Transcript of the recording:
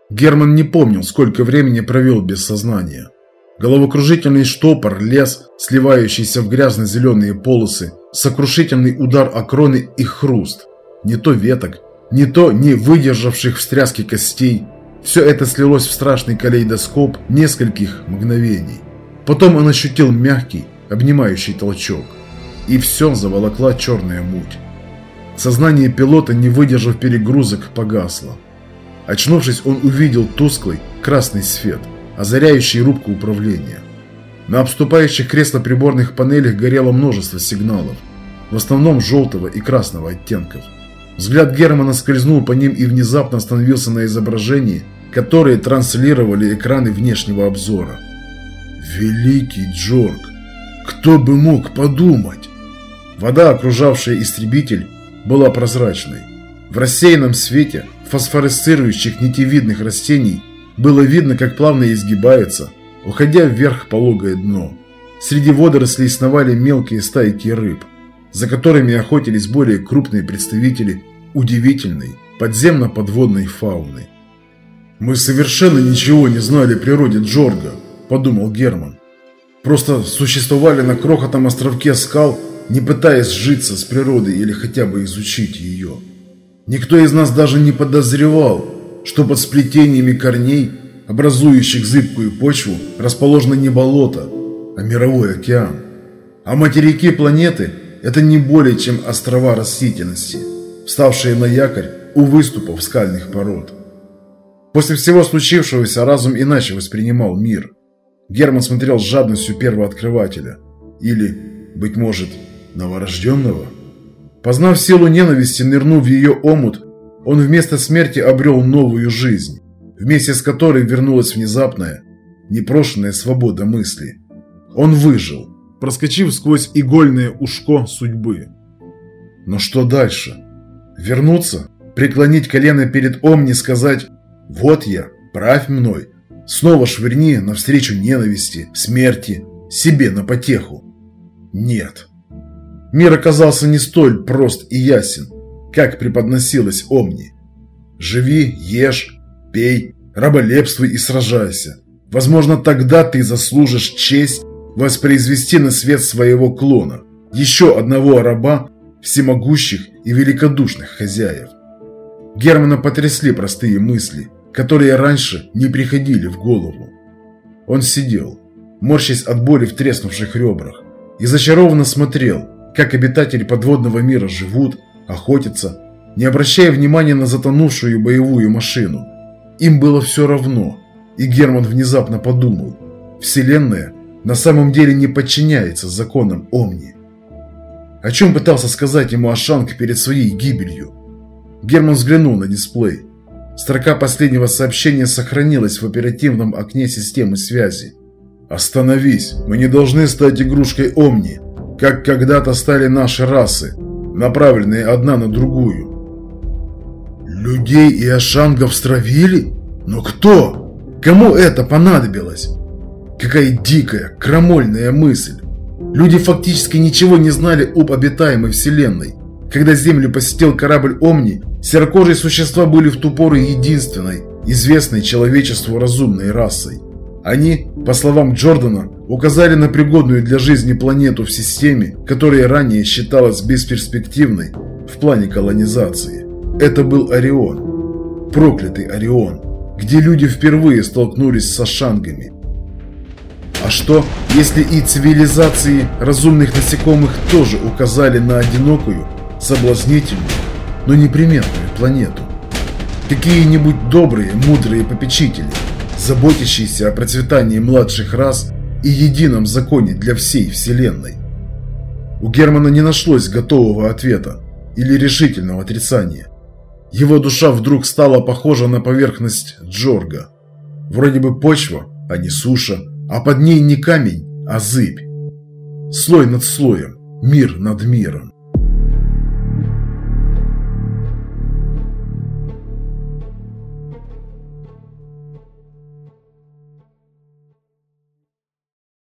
Герман не помнил, сколько времени провел без сознания. Головокружительный штопор, лес, сливающийся в грязно-зеленые полосы, сокрушительный удар о кроны и хруст. Не то веток, не то не выдержавших встряски костей. Все это слилось в страшный калейдоскоп нескольких мгновений. Потом он ощутил мягкий, обнимающий толчок. И все заволокла черная муть. Сознание пилота, не выдержав перегрузок, погасло. Очнувшись, он увидел тусклый красный свет, озаряющий рубку управления. На обступающих креслоприборных панелях горело множество сигналов, в основном желтого и красного оттенков. Взгляд Германа скользнул по ним и внезапно остановился на изображении, которые транслировали экраны внешнего обзора. Великий Джорг! Кто бы мог подумать? Вода, окружавшая истребитель, была прозрачной. В рассеянном свете фосфоресцирующих нитевидных растений было видно, как плавно изгибается, уходя вверх пологое дно. Среди водорослей сновали мелкие стайки рыб, за которыми охотились более крупные представители удивительной подземно-подводной фауны. «Мы совершенно ничего не знали о природе Джорга», – подумал Герман. «Просто существовали на крохотном островке скал, не пытаясь сжиться с природой или хотя бы изучить ее. Никто из нас даже не подозревал, что под сплетениями корней, образующих зыбкую почву, расположено не болото, а мировой океан. А материки планеты – это не более чем острова растительности, вставшие на якорь у выступов скальных пород». После всего случившегося разум иначе воспринимал мир. Герман смотрел с жадностью первооткрывателя. Или, быть может, новорожденного. Познав силу ненависти, нырнув в ее омут, он вместо смерти обрел новую жизнь, вместе с которой вернулась внезапная, непрошенная свобода мысли. Он выжил, проскочив сквозь игольное ушко судьбы. Но что дальше? Вернуться? Преклонить колено перед Омни, сказать: «Вот я, правь мной», снова швырни навстречу ненависти, смерти, себе на потеху? Нет. Мир оказался не столь прост и ясен, как преподносилось Омни. Живи, ешь, пей, раболепствуй и сражайся. Возможно, тогда ты заслужишь честь воспроизвести на свет своего клона, еще одного раба всемогущих и великодушных хозяев. Германа потрясли простые мысли, которые раньше не приходили в голову. Он сидел, морщась от боли в треснувших ребрах, и зачарованно смотрел, как обитатели подводного мира живут, охотятся, не обращая внимания на затонувшую боевую машину. Им было все равно, и Герман внезапно подумал: Вселенная на самом деле не подчиняется законам Омни. О чем пытался сказать ему Ашанг перед своей гибелью? Герман взглянул на дисплей. Строка последнего сообщения сохранилась в оперативном окне системы связи. «Остановись, мы не должны стать игрушкой Омни, как когда-то стали наши расы, направленные одна на другую». Людей и Ашангов стравили? Но кто? Кому это понадобилось? Какая дикая, крамольная мысль. Люди фактически ничего не знали об обитаемой вселенной. Когда Землю посетил корабль Омни, серокожие существа были в ту пору единственной, известной человечеству разумной расой. Они, по словам Джордана, указали на пригодную для жизни планету в системе, которая ранее считалась бесперспективной в плане колонизации. Это был Орион. Проклятый Орион, где люди впервые столкнулись с ашангами. А что, если и цивилизации разумных насекомых тоже указали на одинокую, соблазнительную, но неприметную планету? Какие-нибудь добрые, мудрые попечители, заботящиеся о процветании младших рас и едином законе для всей Вселенной? У Германа не нашлось готового ответа или решительного отрицания. Его душа вдруг стала похожа на поверхность Джорга. Вроде бы почва, а не суша, а под ней не камень, а зыбь. Слой над слоем, мир над миром.